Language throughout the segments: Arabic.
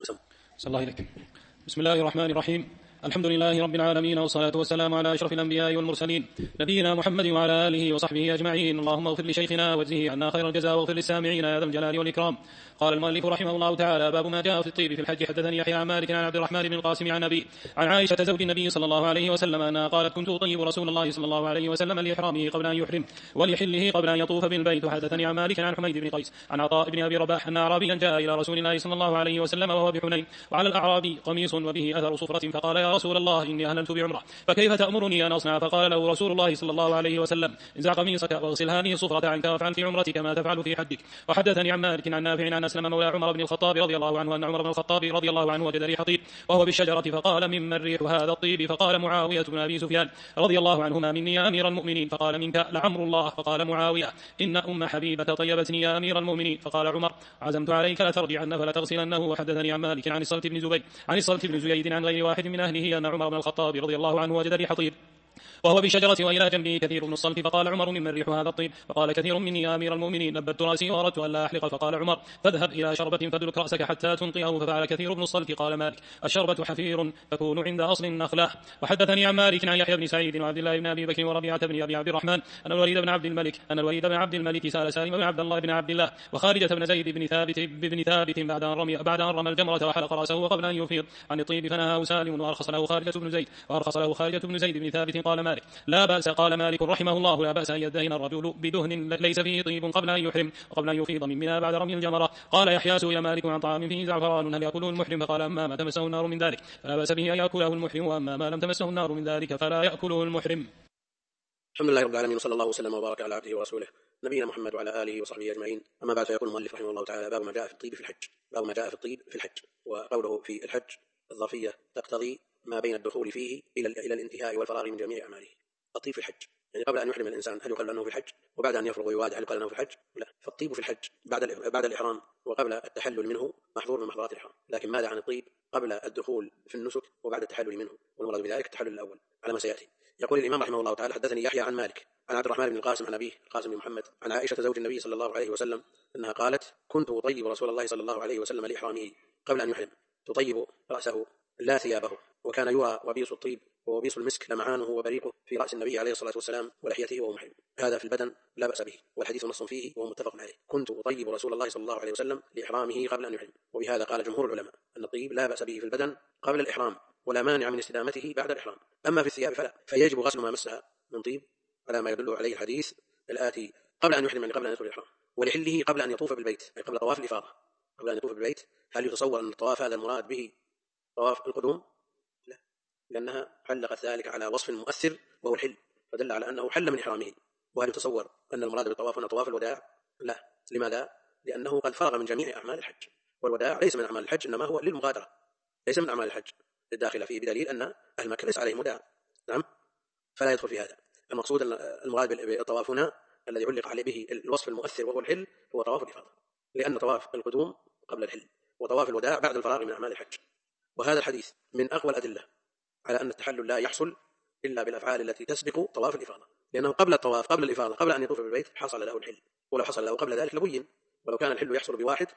صلى الله عليك. بسم الله الرحمن الرحيم. الحمد لله رب العالمين، والصلاة والسلام على أشرف الأنبياء والمرسلين نبينا محمد وعلى آله وصحبه أجمعين. اللهم اغفر لشيخنا واجزه عنا خير الجزاء، واغفر للسامعين يا ذا الجلال والإكرام. قال المؤلف رحمه الله تعالى: باب ما جاء في الطيب في الحج. حدثني يحيى عن مالك عن عبد الرحمن بن القاسم عن أبي عن عائشة زوج النبي صلى الله عليه وسلم أنها قالت: كنت أطيب رسول الله صلى الله عليه وسلم لإحرامه قبل أن يحرم ولحله قبل أن يطوف بالبيت. حدثني عن مالك عن حميد بن قيس عن عطاء بن أبي رباح أن أعرابيا جاء إلى رسول الله صلى الله عليه وسلم وهو بحنين، وعلى الأعرابي قميص وبه أثر صفرة، فقال: يا رسول الله، إني أهللت بعمرة، فكيف تأمرني أن أصنع؟ فقال له رسول الله صلى الله عليه وسلم: انزع قميصك واغسل هذه الصفرة عنك وافعل في عمرتك ما تفعل في حجك. وحدثني عن مالك عن نافع عن أسلم مولى عمر بن الخطاب رضي الله عنه أن عمر بن الخطاب رضي الله عنه وجد ريح طيب وهو بالشجرة، فقال: ممن ريح هذا الطيب؟ فقال معاوية بن أبي سفيان رضي الله عنهما: مني يا أمير المؤمنين. فقال: منك لعمر الله. فقال معاوية: إن أم حبيبة طيبتني يا أمير المؤمنين. فقال عمر: عزمت عليك لترجعن فلتغسلنه. وحدثني عن مالك عن الصلت بن زبيد عن غير واحد من أهله أن عمر بن الخطاب رضي الله عنه وجد ريح طيب وهو بشجرة وإلى جنبه كثير من الصلت، فقال عمر: ممن ريح هذا الطيب؟ فقال كثير مني يا أمير المؤمنين. نبت رأسي وأردت أن لا أحلق، فقال عمر: فاذهب إلى شربة فادلك رأسك حتى تنقيه. ففعل كثير من الصلت. قال مالك: الشربة حفير تكون عند أصل النخلة. وحدثني عن مالك عن يحيى بن سعيد وعبد الله بن أبي بكر وربيعة بن أبي عبد الرحمن أن الوليد بن عبد الملك سأل سالم بن عبد الله بن عبد الله وخارجة بن زيد بن ثابت بعد أن رمى الجمرة وحلق رأسه قبل أن يفيض عن الطيب، فنهاه سالم وأرخص له خارجة بن زيد بن ثابت. قال مالك: لا بأس. قال مالك رحمه الله: لا بأس أن يدهن الرجل بدهن ليس فيه طيب قبل أن يحرم وقبل أن يفيض من منى بعد رمي الجمرة. قال يحيى: سئل مالك عن طعام فيه زعفران هل يأكله المحرم؟ فقال: أما ما تمسه النار من ذلك فلا بأس به أن يأكله المحرم، وأما ما لم تمسه النار من ذلك فلا يأكله المحرم. الحمد لله رب العالمين، وصلى الله وسلم وبارك على عبده ورسوله نبينا محمد وعلى آله وصحبه أجمعين. أما بعد، فيقول المؤلف رحمه الله تعالى: باب ما جاء في الطيب في الحج. باب ما جاء في الطيب في الحج. وقوله في الحج الظرفية تقتضي ما بين الدخول فيه إلى الانتهاء والفراغ من جميع أعماله. الطيب في الحج يعني قبل أن يحرم الإنسان هل يقال أنه في الحج؟ وبعد أن يفرغ ويوادع هل يقال أنه في الحج؟ لا. فالطيب في الحج بعد الإحرام وقبل التحلل منه محظور من محظورات الإحرام. لكن ماذا عن الطيب قبل الدخول في النسك وبعد التحلل منه؟ والمراد بذلك التحلل الأول على ما سيأتي. يقول الإمام رحمه الله تعالى: حدثني يحيى عن مالك عن عبد الرحمن بن القاسم عن أبيه القاسم بن محمد عن عائشة زوج النبي صلى الله عليه وسلم أنها قالت: كنت أطيب رسول الله صلى الله عليه وسلم لإحرامه قبل أن يحرم، تطيب رأسه لا ثيابه، وكان يرى وبيص الطيب ووبيص المسك لمعانه وبريقه في رأس النبي عليه الصلاة والسلام ولحيته وهو محرم. هذا في البدن لا بأس به، والحديث نص فيه وهو متفق عليه. كنت أطيب رسول الله صلى الله عليه وسلم لإحرامه قبل أن يحرم. وبهذا قال جمهور العلماء أن الطيب لا بأس به في البدن قبل الإحرام ولا مانع من استدامته بعد الإحرام. أما في الثياب فلا، فيجب غسل ما مسها من طيب على ما يدل عليه الحديث الآتي قبل أن يحرم، يعني قبل أن يدخل الإحرام، ولحله قبل أن يطوف بالبيت، يعني قبل طواف الإفاضة قبل أن يطوف بالبيت. هل يتصور أن الطواف هذا المراد به طواف القدوم؟ لا، لأنها علقت ذلك على وصف مؤثر وهو الحل، فدل على أنه حل من إحرامه. وهل يتصور أن المراد بالطواف هنا طواف الوداع؟ لا. لماذا؟ لأنه قد فرغ من جميع أعمال الحج، والوداع ليس من أعمال الحج، إنما هو للمغادرة، ليس من أعمال الحج الداخلة فيه، بدليل أن أهل مكة ليس عليهم وداع. نعم، فلا يدخل في هذا. المقصود أن المراد بالطواف هنا الذي علق عليه به الوصف المؤثر وهو الحل هو طواف الإفاضة، لأن طواف القدوم قبل الحل وطواف الوداع بعد الفراغ من أعمال الحج. وهذا الحديث من أقوى الأدلة على أن التحلل لا يحصل إلا بالأفعال التي تسبق طواف الإفاضة، لأنه قبل الطواف قبل الإفاضة قبل أن يطوف بالبيت حصل له الحل، ولو حصل له قبل ذلك لبين. ولو كان الحل يحصل بواحد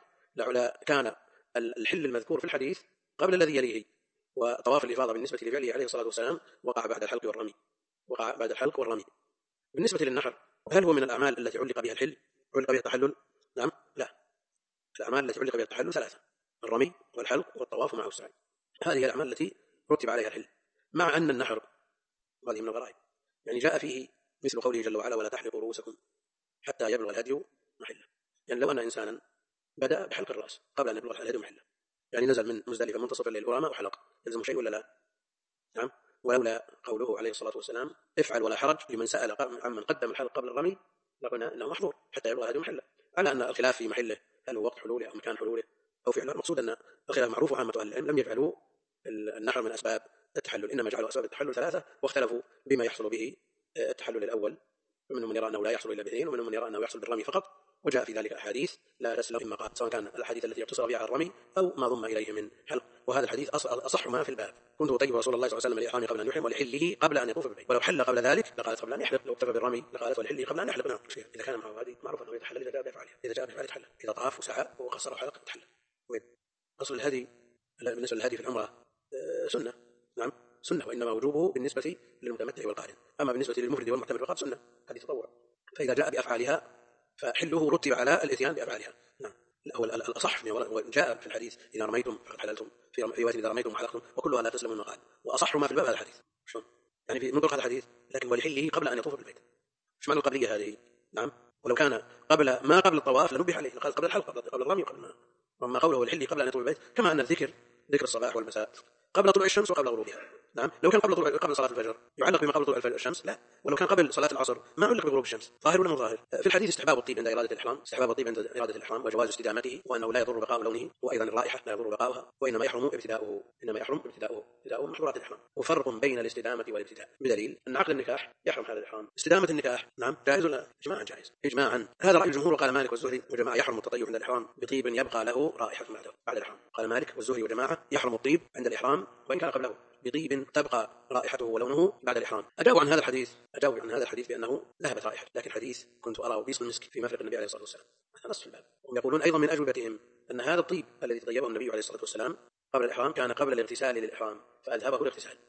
كان الحل المذكور في الحديث قبل الذي يليه. وطواف الإفاضة بالنسبة لفعله عليه الصلاة والسلام وقع بعد الحلق والرمي. بالنسبة للنحر، هل هو من الأعمال التي علق بها الحل؟ علق بها التحلل؟ نعم، لا. الأعمال التي علق بها التحلل ثلاثة: الرمي والحلق والطواف معه السعي. هذه الأعمال التي رتب عليها الحل، مع أن النحر هذه من الغرائب، يعني جاء فيه مثل قوله جل وعلا: ولا تحلقوا رؤوسكم حتى يبلغ الهدي محله. يعني لو أن إنسانا بدأ بحلق الرأس قبل أن يبلغ الهدي محله، يعني نزل من مزدلفة منتصف الليل ورمى وحلق، يلزم شيء ولا لا؟ نعم. ولولا قوله عليه الصلاة والسلام: افعل ولا حرج، لمن سأل عمن قدم الحلق قبل الرمي لقلنا إنه محظور حتى يبلغ الهدي محله، على أن الخلاف في محله هل هو وقت حلوله أو مكان حلوله أو فعله. المقصود أن الخلاف معروف، وعامة أهل العلم لم يجعلوا النحر من أسباب التحلل، إنما جعلوا أسباب التحلل ثلاثة، واختلفوا بما يحصل به التحلل الأول، ومنهم من يرى أنه لا يحصل إلا باثنين، ومنهم من يرى أنه يحصل بالرمي فقط. وجاء في ذلك أحاديث لا تسلم إما قال، سواء كان الأحاديث التي اقتصر بها على الرمي أو ما ضم إليه من حلق. وهذا الحديث أصح ما في الباب: كنت أطيب رسول الله صلى الله عليه وسلم لإحرامه قبل أن يحرم ولحله قبل أن يطوف بالبيت. ولو حل قبل ذلك لقالت قبل أن يحلق، لو اكتفى بالرمي لقالت ولحله قبل أن يحلق. نعم، إذا كان معه هذه معروف أنه يتحلل إذا جاء بأفعاله، إذا جاء بأفعاله يتحلل، إذا طاف وسعى وقصر وحلق يتحلل. وين أصل الهدي بالنسبة للهدي في العمرة سنة، نعم سنة، وإنما وجوبه بالنسبة للمتمتع والقارن، أما بالنسبة للمفرد والمعتمر فقط سنة، هذه تطوع. فإذا جاء بأفعالها فحله رتب على الإتيان بأفعالها. نعم هو الأصح جاء في الحديث إذا رميتم فقد حللتم، في رواية إذا رميتم وحلقتم وكلها لا تسلم المقال. وأصح ما في الباب هذا الحديث. شلون؟ يعني في منطق هذا الحديث لكن ولحله قبل أن يطوف بالبيت. ايش معنى القبلية هذه؟ نعم ولو كان ما قبل الطواف لنبه عليه، قال قبل الحلق قبل الرمي وقبل ما. أما قوله ولحله قبل أن يطوف بالبيت كما أن الذكر ذكر الصباح والمساء قبل طلوع الشمس وقبل غروبها. نعم لو كان قبل صلاة الفجر يعلق بما قبل طلوع الشمس لا، ولو كان قبل صلاة العصر ما علق بغروب الشمس. ظاهر ولا مو ظاهر؟ في الحديث استحباب الطيب عند إرادة الإحرام، استحباب الطيب عند إرادة الإحرام وجواز استدامته، وأنه لا يضر بقاء لونه، وأيضا الرائحة لا يضر بقاؤها، وإنما يحرم ابتداؤه، ابتداؤه محظورات الإحرام. وفرق بين الاستدامة والابتداء بدليل أن عقد النكاح يحرم هذا الإحرام. استدامة النكاح نعم جائز ولا إجماعا جائز؟ إجماعا. هذا رأي الجمهور، وقال مالك والزهري وجماعة يحرم التطيب عند الإحرام بطيب يبقى له رائحة بعد الإحرام. قال مالك والزهري وجماعة يحرم الطيب عند الإحرام وإن كان قبله بطيب تبقى رائحته ولونه بعد الإحرام. أجاوب عن هذا الحديث بأنه ذهبت رائحته، لكن حديث كنت أرى بيص المسك في مفرق النبي عليه الصلاة والسلام هذا نص في الباب. هم يقولون أيضا من أجوبتهم أن هذا الطيب الذي طيبه النبي عليه الصلاة والسلام قبل الإحرام كان قبل الاغتسال للإحرام فأذهبه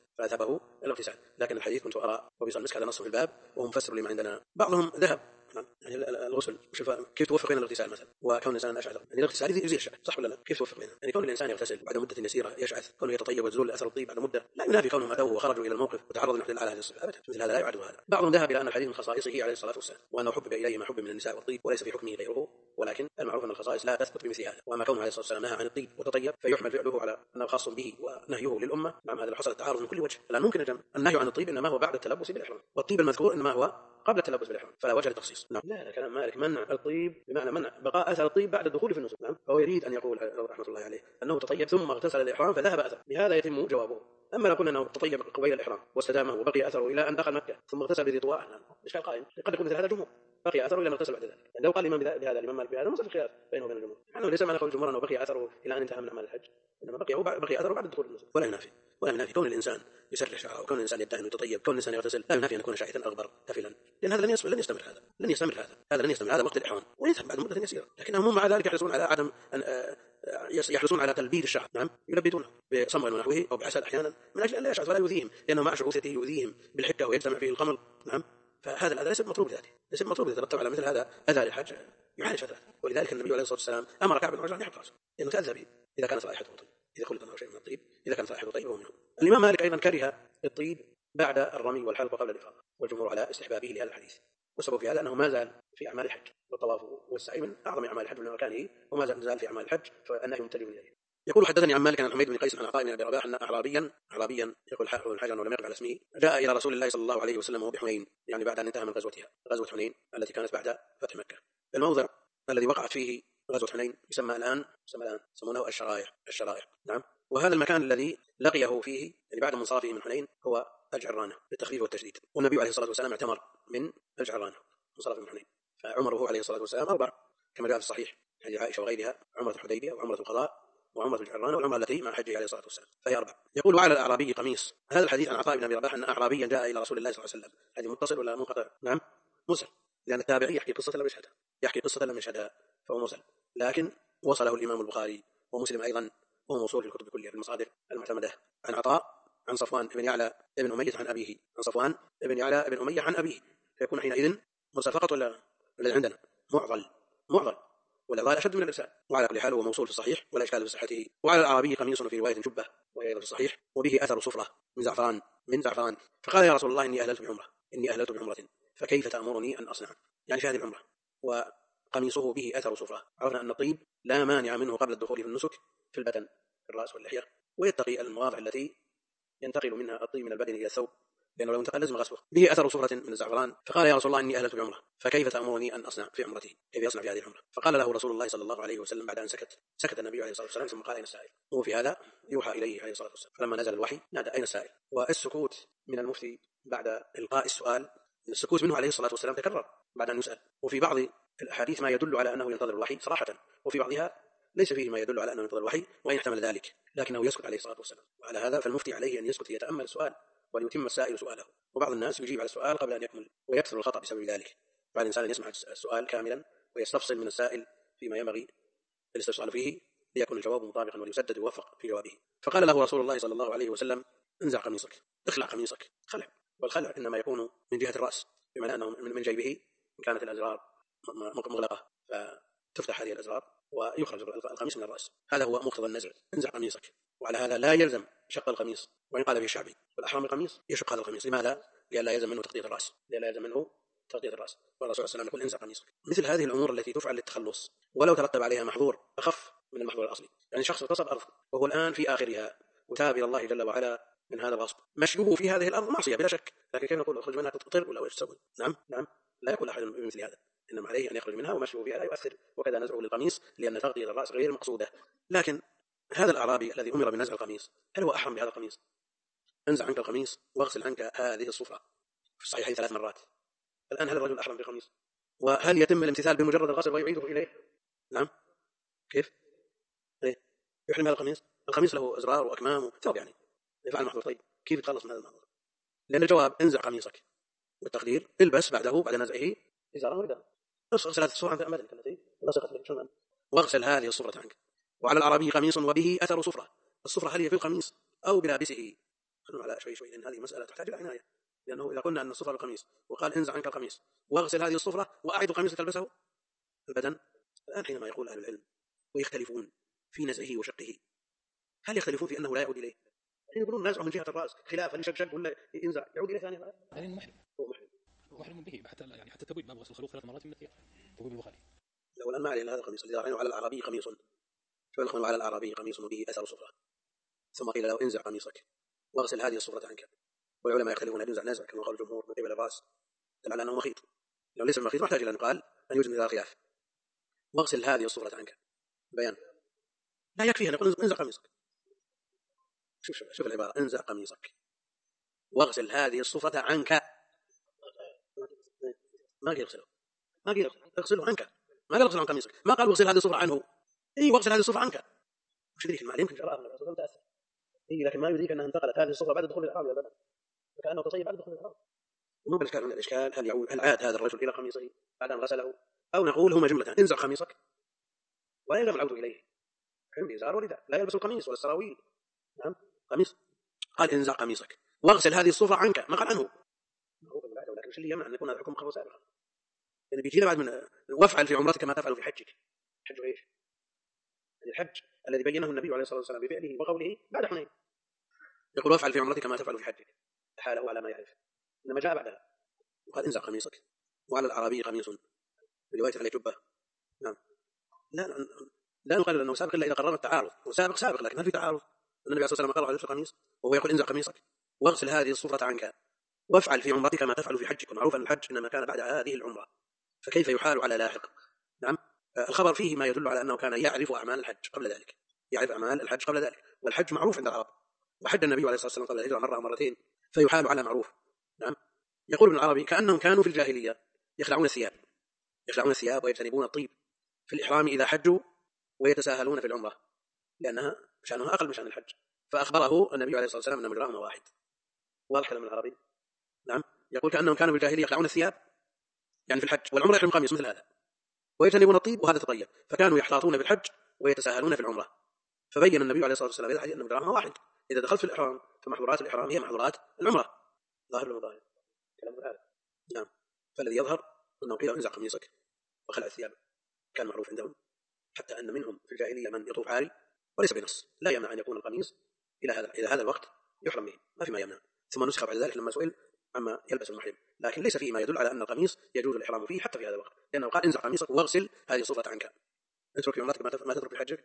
الاغتسال، لكن الحديث كنت أرى وبيص المسك هذا نص في الباب وهو مفسر لما عندنا. بعضهم ذهب يعني الغسل كيف توفق بين الاغتسال مثلا وكون الانسان اشعث؟ يعني الاغتسال يزيل الشعث صح ولا لا؟ كيف توفق بينه؟ يعني كون الانسان يغتسل بعد مده يسيره يشعث، كونه يتطيب وتزول اثر الطيب بعد مده لا ينافي كونهم اتوا وخرجوا الى الموقف وتعرضوا للنحل على هذه الصفه ابدا، مثل هذا لا يعد هذا. بعضهم ذهب الى ان الحديث من خصائصه عليه الصلاه والسلام وانه حبب اليه ما حبب من النساء والطيب وليس في حكمه غيره، ولكن المعروف ان الخصائص لا تثبت بمثل هذا. واما كونه عليه الصلاه والسلام نهى عن الطيب وتطيب فيحمل فعله على انه خاص به ونهيه للامه. نعم هذا حصل التعارض من كل وجه. الان ممكن الجمع، النهي عن الطيب انما هو بعد التلبس بالاحرام، والطيب المذكور انما هو قبل التلبس بالاحرام، فلا وجه للتخصيص. نعم لا كلام مالك منع الطيب بمعنى منع بقاء اثر الطيب بعد الدخول في النسك. نعم فهو يريد ان يقول رحمه الله عليه انه تطيب ثم اغتسل الاحرام فذهب اثر، بهذا يتم جوابه. اما لو قلنا انه تطيب قبيل الاحرام واستدامه وبقي اثره الى ان دخل مكه ثم اغتسل بذي طواء، نعم ايش قال قائل؟ قد يكون مثل هذا جمهور بقي اثره الى ان اغتسل بعد ذلك. يعني لو قال الامام بهذا الامام مالك بهذا مصر خلاف بينه وبين الجمهور، انه ليس معنى قول الجمهور انه بقي اثره الى ان انتهى من اعمال الحج، انما بقي اثره بعد الدخول في النسك. ولا ينافي كون الانسان يسرح شعره وكون الانسان يدعي انه يتطيب، كون الانسان يغتسل لا ينافي ان يكون شاحثا اغبر كفلا، لان هذا لن يستمر هذا وقت الاحرام ويذهب بعد مده يسيره. لكنهم مع ذلك يحرصون على عدم يحرصون على تلبيد الشعر. نعم يلبدونه بصمغ ونحوه او بعسل احيانا من اجل ان لا يشعث ولا يؤذيهم، لانه مع شعوثته يؤذيهم بالحكه ويجتمع فيه الخمر. نعم فهذا ليس مطلوب بذاته، ليس مطلوب يترتب على مثل هذا اذى للحج يعالج هذا. ولذلك النبي عليه الصلاه والسلام امر كعب بن عجرة ان يحلق راسه لانه تاذى به اذا كانت رائحته طيب، اذا خلط معه شيء من الطيب اذا كانت رائحته طيبه منه. الامام مالك ايضا كره الطيب بعد الرمي والحلق وقبل الافاضه، والجمهور على استحبابه لهذا الحديث، والسبب في هذا انه ما زال في اعمال الحج، والطواف والسعي من اعظم اعمال الحج من مكانه وما زال في اعمال الحج، فالنهي متجه اليه. يقول حدثني عن مالك عن حميد بن قيس عن عطاء بن ابي رباح ان اعرابيا يقول الحجر ولم يقف على اسمه جاء الى رسول الله صلى الله عليه وسلم وهو بحنين، يعني بعد ان انتهى من غزوه حنين التي كانت بعد فتح مكه. الموضع الذي وقعت فيه غزوه حنين يسمى الان يسمونه الشرائع. نعم وهذا المكان الذي لقيه فيه يعني بعد منصرفه من حنين هو الجعرانه بالتخفيف والتشديد، والنبي عليه الصلاه والسلام اعتمر من الجعرانه منصرف من حنين، فعمره عليه الصلاه والسلام 4 كما جاء في الصحيح حديث عائشه وغيرها، عمره الحديبيه وعمره القضاء وعمرة الجعرانة والعمرة التي مع حجه عليه الصلاة والسلام، فهي 4. يقول وعلى الأعرابي قميص. هذا الحديث عن عطاء بن أبي رباح أن أعرابيا جاء إلى رسول الله صلى الله عليه وسلم، هذه متصل ولا منقطع؟ نعم مرسل، لأن التابعي يحكي قصة لم يشهدها فهو مرسل، لكن وصله الإمام البخاري ومسلم أيضا وهو موصول في الكتب كلها في المصادر المعتمدة عن عطاء عن صفوان بن يعلى بن أمية عن أبيه، عن أبيه، فيكون حينئذ مرسل فقط ولا عندنا معضل والإضلال أشد من الإرسال. وعلى كل حال هو موصول في الصحيح ولا إشكال في صحته. وعلى الأعرابي قميص في رواية جبة وهي أيضا في الصحيح وبه أثر صفرة من زعفران فقال يا رسول الله إني أهللت بعمرة فكيف تأمرني أن أصنع؟ يعني في هذه العمرة وقميصه به أثر صفرة. عرفنا أن الطيب لا مانع منه قبل الدخول في النسك في البدن في الرأس واللحية، ويتقي المواضع التي ينتقل منها الطيب من البدن إلى الثوب، لأنه لو انتقل لازم غسله. به أثر صفرة من الزعفران فقال يا رسول الله إني أهللت بعمرة فكيف تأمرني أن أصنع في عمرتي؟ كيف يصنع في هذه العمرة؟ فقال له رسول الله صلى الله عليه وسلم بعد أن سكت النبي عليه الصلاة والسلام ثم قال أين السائل؟ وفي هذا يوحى إليه عليه الصلاة والسلام، فلما نزل الوحي نادى أين السائل؟ والسكوت من المفتي بعد إلقاء السؤال، السكوت منه عليه الصلاة والسلام تكرر بعد أن يسأل، وفي بعض الأحاديث ما يدل على أنه ينتظر الوحي صراحة، وفي بعضها ليس فيه ما يدل على أنه ينتظر الوحي وإن احتمل ذلك لكنه يسكت عليه الصلاة والسلام. وعلى هذا فالمفتي عليه أن يسكت يتأمل السؤال وليتم السائل سؤاله. وبعض الناس يجيب على السؤال قبل أن يكمل ويكثر الخطأ بسبب ذلك، بعد الإنسان يسمع السؤال كاملا ويستفصل من السائل فيما ينبغي الاستفصال فيه ليكون الجواب مطابقا وليسدد ويوفق في جوابه. فقال له رسول الله صلى الله عليه وسلم: انزع قميصك، اخلع قميصك، خلع. والخلع إنما يكون من جهة الرأس، بمعنى أنه من جيبه إن كانت الأزرار مغلقة فتفتح هذه الأزرار ويخرج القميص من الرأس. هذا هو مقتضى النزع: انزع قميصك. وعلى هذا لا يلزم شق القميص، وإن قال به الشعبي والأحرام القميص يشق هذا القميص. لماذا؟ لئلا يلزم منه تغطية الرأس، والرسول صلى الله عليه وسلم يقول: انزع قميصك. مثل هذه الأمور التي تفعل للتخلص ولو ترتب عليها محظور أخف من المحظور الأصلي. يعني شخص اغتصب أرض وهو الآن في آخرها وتاب إلى الله جل وعلا من هذا الغصب، مشيه في هذه الأرض معصية بلا شك، لكن كيف نقول اخرج منها تطير ولا ايش تسوي؟ نعم لا يقول أحد بمثل هذا، إنما عليه أن يخرج منها ومشيه فيها لا يؤثر، وكذا نزعه للقميص لأن تغطية الرأس غير مقصودة. لكن هذا الأعرابي الذي أمر بنزع القميص هل هو أحرم بهذا القميص؟ انزع عنك القميص واغسل عنك هذه الصفرة في الصحيحين 3 مرات. الآن هل الرجل أحرم بالقميص؟ وهل يتم الامتثال بمجرد الغسل ويعيده إليه؟ نعم. كيف؟ يحرم هذا القميص له أزرار وأكمام ثوب، يعني يفعل محظور. طيب كيف يتخلص من هذا المحظور؟ لأن الجواب: انزع قميصك، والتقدير البس بعده بعد نزعه إزارا ورداء. اغسل هذه الصورة عن أمدك التي لصقت لك، واغسل هذه الصورة عنك. وعلى الأعرابي قميص وبه أثر صفرة. الصفرة هل هي في القميص أو بلابسه؟ خلونا على شوي لأن هذه مسألة تحتاج إلى عناية، لأنه إذا قلنا أن الصفرة القميص وقال انزع عنك القميص واغسل هذه الصفرة وأعد قميصك تلبسه البدن، الآن حينما يقول أهل العلم ويختلفون في نزعه وشقه، هل يختلفون في أنه لا يعود إليه؟ يقولون نازعه من جهة الرأس خلاف هل يشق ولا ينزع يعود إليه ثاني؟ يعني محرم به حتى يعني حتى التبويب، ما غسل الخلوق 3 مرات من الثياب، تبويب البخاري. لو الآن ما عليه هذا القميص الذي على الأعرابي قميص، فيدخل على الأعرابي قميص وبه أثر صفرة، ثم قيل له انزع قميصك واغسل هذه الصفرة عنك. والعلماء يختلفون هل ينزع نازع كما قال الجمهور من قبل الرأس، دل على أنه مخيط. لو ليس المخيط ما يحتاج إلى أن يقال أن يوجد مثل الخلاف. واغسل هذه الصفرة عنك، بيان لا يكفي أن يقول انزع قميصك. شوف العبارة: انزع قميصك واغسل هذه الصفرة عنك. ما قال يغسله، ما قال اغسله عنك، ما قال اغسل عن قميصك، ما قال اغسل هذه الصفرة عنه. واغسل هذه الصفرة عنك. وش يدريك المعنى؟ يمكن جراء النبي صلى الله عليه وسلم، لكن ما يدريك أنها انتقلت هذه الصفرة بعد دخول الإحرام إلى البدن، فكأنه تصيب بعد دخول الإحرام. وما بالإشكال من الإشكال هل عاد هذا الرجل إلى قميصه بعد أن غسله، أو نقول هما جملة: انزع قميصك ولا يلزم العود إليه، حين بإزار ورداء، لا يلبس القميص ولا السراويل. نعم قميص. قال انزع قميصك واغسل هذه الصفرة عنك، ما قال عنه. لكن ايش اللي يمنع ان يكون هذا الحكم قبل سابقا؟ يعني بيجي بعد من وافعل في عمرتك ما تفعل في حجك. حج ايش؟ يعني الحج الذي بينه النبي عليه الصلاه والسلام بفعله وقوله بعد حنين، يقول وافعل في عمرتك ما تفعل في حجك، حاله على ما يعرف، انما جاء بعدها وقال انزع قميصك. وعلى الأعرابي قميص بروايه عليه جبه. نعم. لا نقرر انه سابق الا اذا قررنا التعارض، وسابق لكن هل في تعارض؟ النبي عليه الصلاه والسلام قال على القميص وهو يقول انزع قميصك واغسل هذه الصفرة عنك وافعل في عمرتك ما تفعل في حجك. معروف ان الحج انما كان بعد هذه العمره، فكيف يحال على لاحق؟ نعم. الخبر فيه ما يدل على انه كان يعرف اعمال الحج قبل ذلك، والحج معروف عند العرب، وحج النبي عليه الصلاه والسلام قبل الهجره مره ومرتين، فيحال على معروف. نعم. يقول ابن العربي: كانهم كانوا في الجاهليه يخلعون الثياب ويجتنبون الطيب في الاحرام اذا حجوا، ويتساهلون في العمره لانها شانها اقل من شان الحج، فاخبره النبي عليه الصلاه والسلام ان مجراهما واحد. واضح كلام العربي؟ نعم. يقول كأنهم كانوا في الجاهلية يخلعون الثياب يعني في الحج، والعمرة يحرم قميص مثل هذا، ويجتنبون الطيب وهذا تطيب، فكانوا يحتاطون في الحج ويتساهلون في العمرة. فبين النبي عليه الصلاة والسلام هذا أن مجراهما واحد، إذا دخلت في الإحرام فمحظورات الإحرام هي محظورات العمرة. ظاهر له ظاهر كلام هذا. نعم. فالذي يظهر أنه قيل انزع قميصك وخلع الثياب كان معروف عندهم، حتى أن منهم في الجاهلية من يطوف عاري وليس بنص، لا يمنع أن يكون القميص إلى هذا الوقت يحرم به، ما في ما يمنع. ثم نسخ بعد ذلك لما سئل عما يلبس المحرم، لكن ليس فيه ما يدل على أن القميص يجوز الإحرام فيه حتى في هذا الوقت، لأنه قال انزع قميصك واغسل هذه الصفرة عنك. اترك في عمرتك ما تترك في حجك.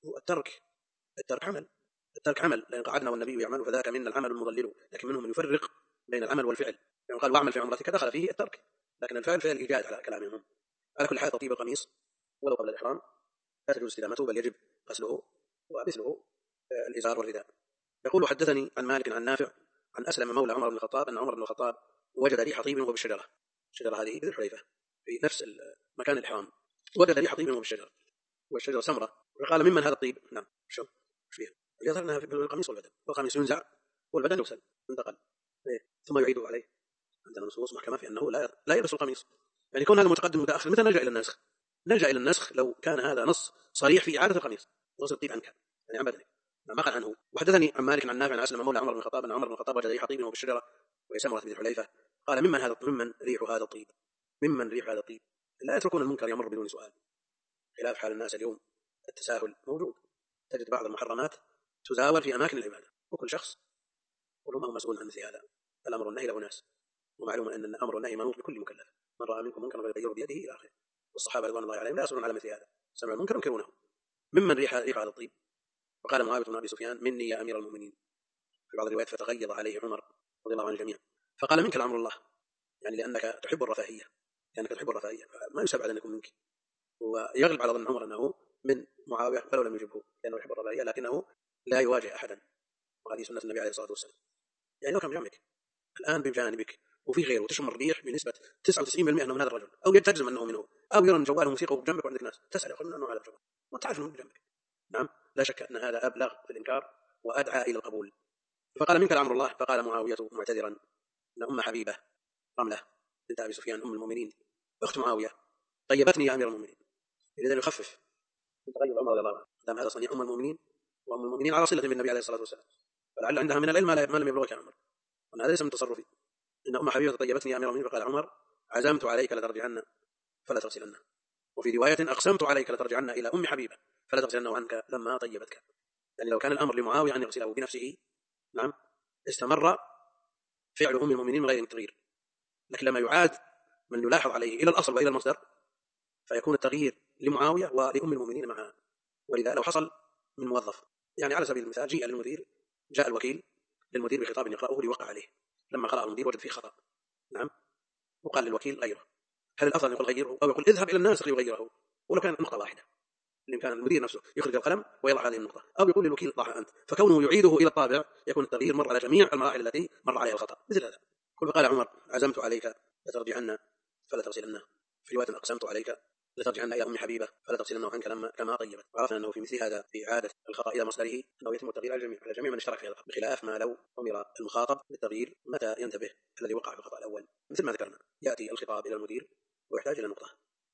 الترك عمل، لأن قعدنا والنبي يعمل فذاك منا العمل المضلل، لكن منهم من يفرق بين العمل والفعل، يعني قال واعمل في عمرتك دخل فيه الترك، لكن الفعل فعل الإيجاد على كلامهم. على كل حال تطيب القميص ولو قبل الإحرام لا تجوز استدامته، بل يجب غسله، ومثله الإزار والرداء. يقول حدثني عن مالك عن نافع عن أسلم مولى عمر بن الخطاب أن عمر بن الخطاب وجد ريح طيب وهو بالشجرة، الشجرة هذه بذي الحليفة في نفس مكان الإحرام، وجد ريح طيب وهو بالشجرة، والشجرة سمرة، فقال ممن هذا الطيب؟ نعم شو فيها؟ يظهر أنها في القميص والبدن، والقميص ينزع والبدن يغسل انتقل ثم يعيده عليه. عندنا نصوص محكمة في أنه لا يلبس القميص، يعني كون هذا متقدم متأخر. متى نلجأ إلى النسخ؟ لو كان هذا نص صريح في إعادة القميص، وغسل الطيب عنك يعني عن بدنك ما قال عنه. وحدثني عن مالك عن نافع عن أسلم مولى عمر بن الخطاب أن عمر بن الخطاب وجد ريح طيب وهو بالشجرة ويسمرة بن حليفة قال ممن ريح هذا الطيب ممن ريح هذا الطيب. لا يتركون المنكر يمر بدون سؤال، خلاف حال الناس اليوم التساهل موجود، تجد بعض المحرمات تزاول في أماكن العبادة وكل شخص ولهم مسؤول عن مثل هذا. الأمر والنهي له ناس، ومعلوم أن الأمر والنهي منوط بكل مكلف، من رأى منكم منكرا فليغيره بيده إلى آخره. والصحابة رضوان الله عليهم لا يصبرون على مثل هذا، سمعوا المنكر ينكرونه. ممن ريح هذا الطيب. وقال معاوية بن أبي سفيان مني يا أمير المؤمنين، في بعض الروايات فتغيظ عليه عمر رضي الله عن الجميع فقال منك الأمر الله، يعني لأنك تحب الرفاهية، ما يسبع أن يكون منك. ويغلب على ظن عمر أنه من معاوية ولو لم يجبه لأنه يحب الرفاهية لكنه لا يواجه أحدا، وهذه سنة النبي عليه الصلاة والسلام. يعني لو كان بجانبك الآن بجانبك وفي غيره وتشم الريح بنسبة 99% أنه من هذا الرجل، أو تجزم أنه منه، أو يرى جواله موسيقى بجنبك وعندك ناس تسأل يقول أنه هذا الرجل وتعرف أنه بجنبك. نعم لا شك أن هذا أبلغ في الإنكار وأدعى إلى القبول. فقال منك الأمر الله. فقال معاوية معتذرا أن أم حبيبة رملة بنت أبي سفيان أم المؤمنين أخت معاوية طيبتني يا أمير المؤمنين، يريد أن يخفف من تغيب عمر رضي الله عنه دام هذا صنيع أم المؤمنين، وأم المؤمنين على صلة بالنبي عليه الصلاة والسلام، فلعل عندها من العلم ما لم يبلغك يا عمر، وأن هذا ليس من تصرفي. إن أم حبيبة طيبتني يا أمير المؤمنين. فقال عمر عزمت عليك لترجعن فلا تغسلن، وفي رواية أقسمت عليك لترجعن إلى أم حبيبة فلا تغسلنه عنك لما طيبتك. يعني لو كان الأمر لمعاوية أن يغسله بنفسه نعم استمر فعل أم المؤمنين من غير تغيير، لكن لما يعاد من يلاحظ عليه إلى الأصل وإلى المصدر فيكون التغيير لمعاوية ولأم المؤمنين معها. ولذا لو حصل من موظف، يعني على سبيل المثال جاء الوكيل للمدير بخطاب يقرأه ليوقع عليه، لما قرأ المدير وجد فيه خطأ نعم وقال للوكيل غيره، هل الأفضل أن يقول غيره أو يقول اذهب إلى الناسخ ليغيره ولو كان نقطة واحدة، كان المدير نفسه يخرج القلم ويضع هذه النقطة، أو يقول للوكيل ضعها أنت، فكونه يعيده إلى الطابع يكون التغيير مر على جميع المراحل التي مر عليها الخطأ مثل هذا. فقال عمر عزمت عليك لترجعن فلا تغسلنه، في رواية أقسمت عليك لترجعن إلى أم حبيبة فلا تغسلنه عنك كما طيبت. وعرفنا أنه في مثل هذا في إعادة الخطأ إلى مصدره أنه يتم التغيير على جميع من اشترك في هذا، بخلاف ما لو أمر المخاطب بالتغيير متى ينتبه الذي وقع في الخطأ الأول. مثل ما ذكرنا يأتي الخطاب إلى المدير ويحتاج إلى نقطة،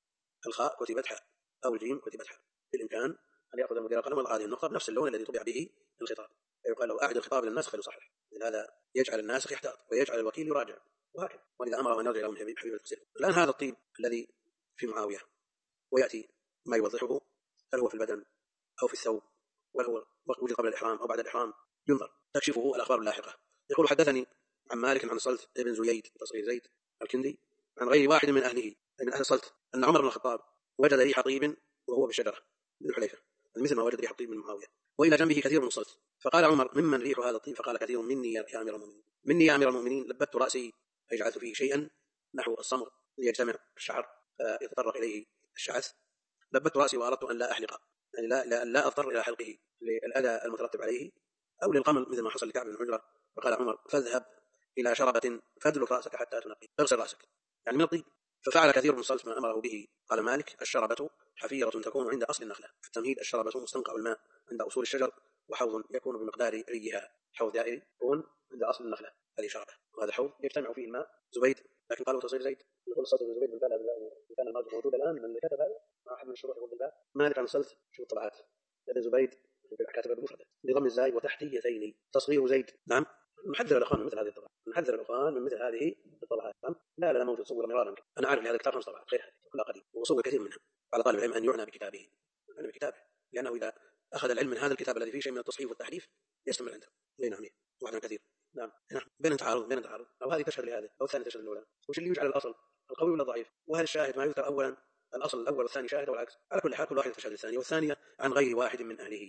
الخاء كتبت حاء أو الجيم كتبت حاء، بالإمكان أن يأخذ المدير القلم ويضع هذه النقطة بنفس اللون الذي طبع به الخطاب، فيقال له أعد الخطاب إلى الناسخ فليصحح، هذا يجعل الناسخ يحتاط ويجعل الوكيل يراجع وهكذا. ولذا أمره أن يرجع إلى أم حبيبة تغسله. الآن هذا الطيب الذي في معاوية ويأتي ما يوضحه هل هو في البدن أو في الثوب وهل هو وجد قبل الإحرام أو بعد الإحرام ينظر تكشفه الأخبار اللاحقة. يقول حدثني عن مالك عن صلت ابن زيد تصغير زيد الكندي عن غير واحد من أهله من أهل صلت أن عمر بن الخطاب وجد ريح طيب وهو بالشجرة من الحليفة مثل ما وجد ريح طيب من معاوية وإلى جنبه كثير من صلت. فقال عمر ممن ريح هذا الطيب؟ فقال كثير مني يا أمير المؤمنين، مني يا أمير المؤمنين. لبت رأسي أي جعلت فيه شيئا نحو الصمغ ليجتمع الشعر فيتطرق إليه الشعث، لبت رأسي وأردت أن لا أحلق، يعني لا أضطر إلى حلقه للأذى المترتب عليه أو للقمل مثل ما حصل لكعب بن عجرة. فقال عمر فاذهب إلى شربة فادلك رأسك حتى تنقي، اغسل رأسك يعني من الطيب. ففعل كثير من صلت ما أمره به. قال مالك الشربة حفيرة تكون عند أصل النخلة، في التمهيد الشربة مستنقع الماء عند أصول الشجر، وحوض يكون بمقدار ريها، حوض دائري يكون عند أصل النخلة هذه شربة، وهذا حوض يجتمع فيه الماء. زبيد لكن قالوا تصغير زيد يقول صلت زبيد من كان الماضي موجود الآن من اللي كتب هذا مع أحد من الشروح يقول بالله مالك عن صلت شوف الطبعات لدى زبيد كاتب المفردة بضم الزاي وتحتيتين تصغير زيد. نعم نحذر الأخوان من مثل هذه الطبعات، نحذر الأخوان من مثل هذه الطبعات. لا موجود صور مرارا، أنا عارف هذا الكتاب 5 طبعات غير هذه كلها قديم وصور كثير منها. على طالب العلم أن يعنى بكتابه لأنه إذا أخذ العلم من هذا الكتاب الذي فيه شيء من التصحيف والتحريف يستمر عنده. نعم واحد كثير. نعم بين تعارض أو هذه تشهد لهذا أو الثاني تشهد للأولى، وش اللي يجعل الأصل القوي ولا ضعيف؟ وهل الشاهد ما يذكر أولا الأصل الأول والثاني شاهد أو العكس؟ على كل حال كل واحد تشهد الثانية، والثانية عن غير واحد من أهله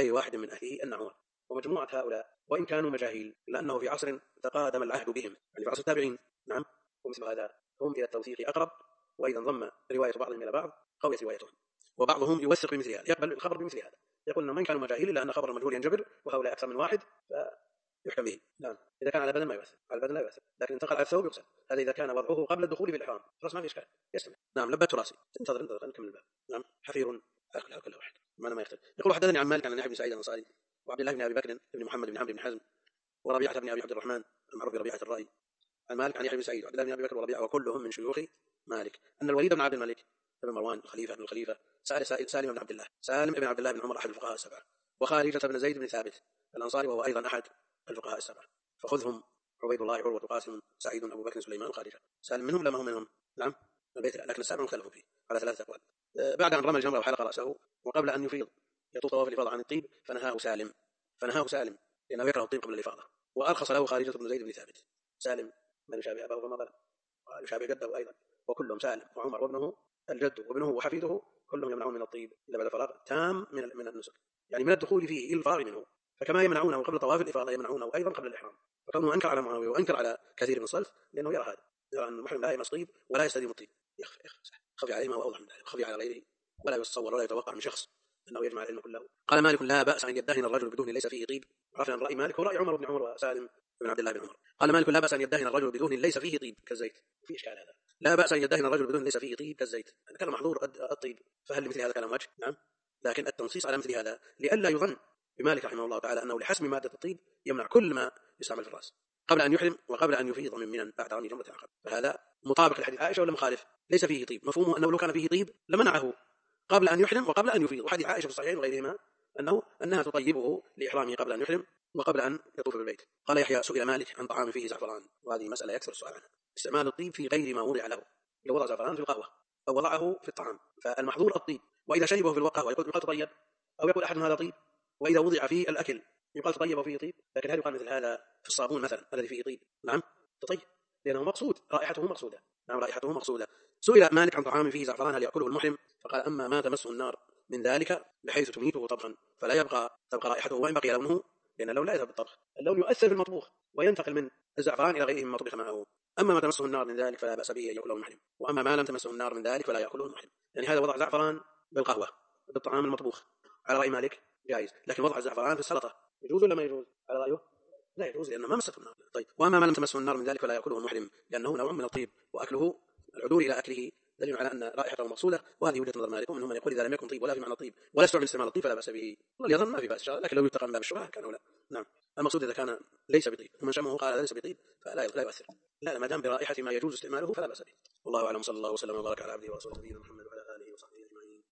أن عمر ومجموعة هؤلاء وإن كانوا مجاهيل لأنه في عصر تقادم العهد بهم، يعني في عصر التابعين. نعم ومثل هذا هم إلى التوثيق أقرب، وإذا انضم رواية بعضهم إلى بعض قويت روايتهم، وبعضهم يوثق بمثل هذا يقبل الخبر بمثل هذا، يقول إنهم إن كانوا مجاهيل إلا أن خبر المجهول ينجبر وهؤلاء أكثر من واحد فيحكم به. نعم إذا كان على بدن ما يوثق، على البدن لا يوثق، لكن انتقل على الثوب يغسل، هذا إذا كان وضعه قبل الدخول في الإحرام خلاص ما في إشكال يستمر. نعم لبت راسي انتظر نكمل الباب. نعم حفير على كل واحد ما يختلف. يقول حدثني عن مالك عن يحيى بن سعيد الأنصاري وعبد الله بن أبي بكر بن محمد بن عمرو بن حزم وربيعة بن أبي عبد الرحمن المعروف بربيعة الرأي، عن مالك عن يحيى بن سعيد وعبد الله بن أبي بكر وربيعة وكلهم من شيوخ مالك أن الوليد بن عبد الملك بن مروان الخليفة بن الخليفة سالم بن عبد الله، سالم بن عبد الله بن عمر أحد الفقهاء السبعة، وخارجة بن زيد بن ثابت الأنصاري وهو أيضا أحد الفقهاء السبعة. فخذهم عبيد الله عروة قاسم سعيد أبو بكر سليمان وخارجة. سالم منهم لما هم منهم؟ نعم البيت لا، لكن السابع مختلف فيه على 3 أقوال. بعد أن رمى الجمرة وحلق رأسه وقبل أن يفيض يطوف طواف الإفاضة عن الطيب فنهاه سالم لأنه يكره الطيب قبل الإفاضة، وأرخص له خارجة بن زيد بن ثابت. سالم من يشابه أباه فما ظلم، ويشابه جده أيضا، وكلهم سالم وعمر وابنه الجد وابنه وحفيده كلهم يمنعون من الطيب إلا بعد فراغ تام من النسك، يعني من الدخول فيه إلى الفراغ منه. فكما يمنعونه قبل طواف الإفاضة يمنعونه أيضا قبل الإحرام. فكونه أنكر على معاوية وأنكر على كثير من الصلف لأنه يرى هذا، يرى أن المحرم لا يمس طيب ولا يستديم الطيب، خفي عليه ما هو أوضح من ذلك، خفي على غيره، ولا يتصور ولا يتوقع من شخص أنه يجمع العلم كله. قال مالك لا بأس أن يدهن الرجل بدهن ليس فيه طيب. عرفنا أن رأي مالك هو رأي عمر بن عمر وسالم بن عبد الله بن عمر. قال مالك لا بأس أن يدهن الرجل بدهن ليس فيه طيب كالزيت. في إشكال هذا، لا بأس أن يدهن الرجل بدهن ليس فيه طيب كالزيت، هذا كلام محظور الطيب، فهل لمثل هذا كلام وجه؟ نعم، لكن التنصيص على مثل هذا لئلا يظن بمالك رحمه الله تعالى أنه لحسم مادة الطيب يمنع كل ما يستعمل في الرأس قبل أن يحرم وقبل أن يفيض من منى بعد رمي جمرة العقبة. فهذا مطابق لحديث عائشة ولا مخالف؟ ليس فيه طيب مفهومه أنه لو كان فيه طيب لمنعه قبل أن يحرم وقبل أن يفيض، وحديث عائشة في الصحيحين وغيرهما أنها تطيبه لإحرامه قبل أن يحرم وقبل أن يطوف بالبيت. قال يحيى سئل مالك عن طعام فيه زعفران، وهذه مسألة يكثر السؤال عنها، استعمال الطيب في غير ما وضع له. لو وضع زعفران في القهوة أو وضعه في الطعام فالمحظور الطيب، وإذا شربه في القهوة يقال تطيب، أو يقول أحد هذا طيب، وإذا وضع فيه الأكل يقال تطيب وفيه طيب. لكن هل يقال مثل هذا في الصابون مثلا الذي فيه طيب؟ نعم تطيب، لأنه مقصود رائحته مقصودة. نعم رائحته مقصودة. سئل مالك عن طعام فيه زعفران هل يأكله المحرم؟ فقال أما ما تمسه النار من ذلك بحيث تميته طبخا فلا تبقى رائحته وإن بقي لونه، لأن اللون لا يذهب بالطبخ، اللون يؤثر في المطبوخ وينتقل من الزعفران إلى غيره مما طبخ معه. أما ما تمسه النار من ذلك فلا بأس به أن يأكله المحرم، وأما ما لم تمسه النار من ذلك فلا يأكله المحرم. يعني هذا وضع زعفران بالقهوة بالطعام المطبوخ على رأي مالك جائز، لكن وضع الزعفران في السلطة يجوز ولا ما يجوز؟ على رأيه لا يجوز لأنه ما مسته النار. طيب وأما ما لم تمسه النار من ذلك فلا يأكله المحرم لأنه نوع من الطيب، وأكله العدول إلى أكله دليل على أن رائحته مقصودة، وهذه وجهة نظر مالك. ومنهم من يقول إذا لم يكن طيب ولا في معنى الطيب ولا استعمل استعمال الطيب فلا بأس به، والله يظن ما في بأس، لكن لو يتقى من باب الشبهة كان أولى. نعم المقصود إذا كان ليس بطيب ومن شمه قال ليس بطيب فلا يؤثر، لا ما دام برائحة ما يجوز استعماله فلا بأس به. والله أعلم، صلى الله وسلم وبارك على عبده ورسوله نبينا محمد.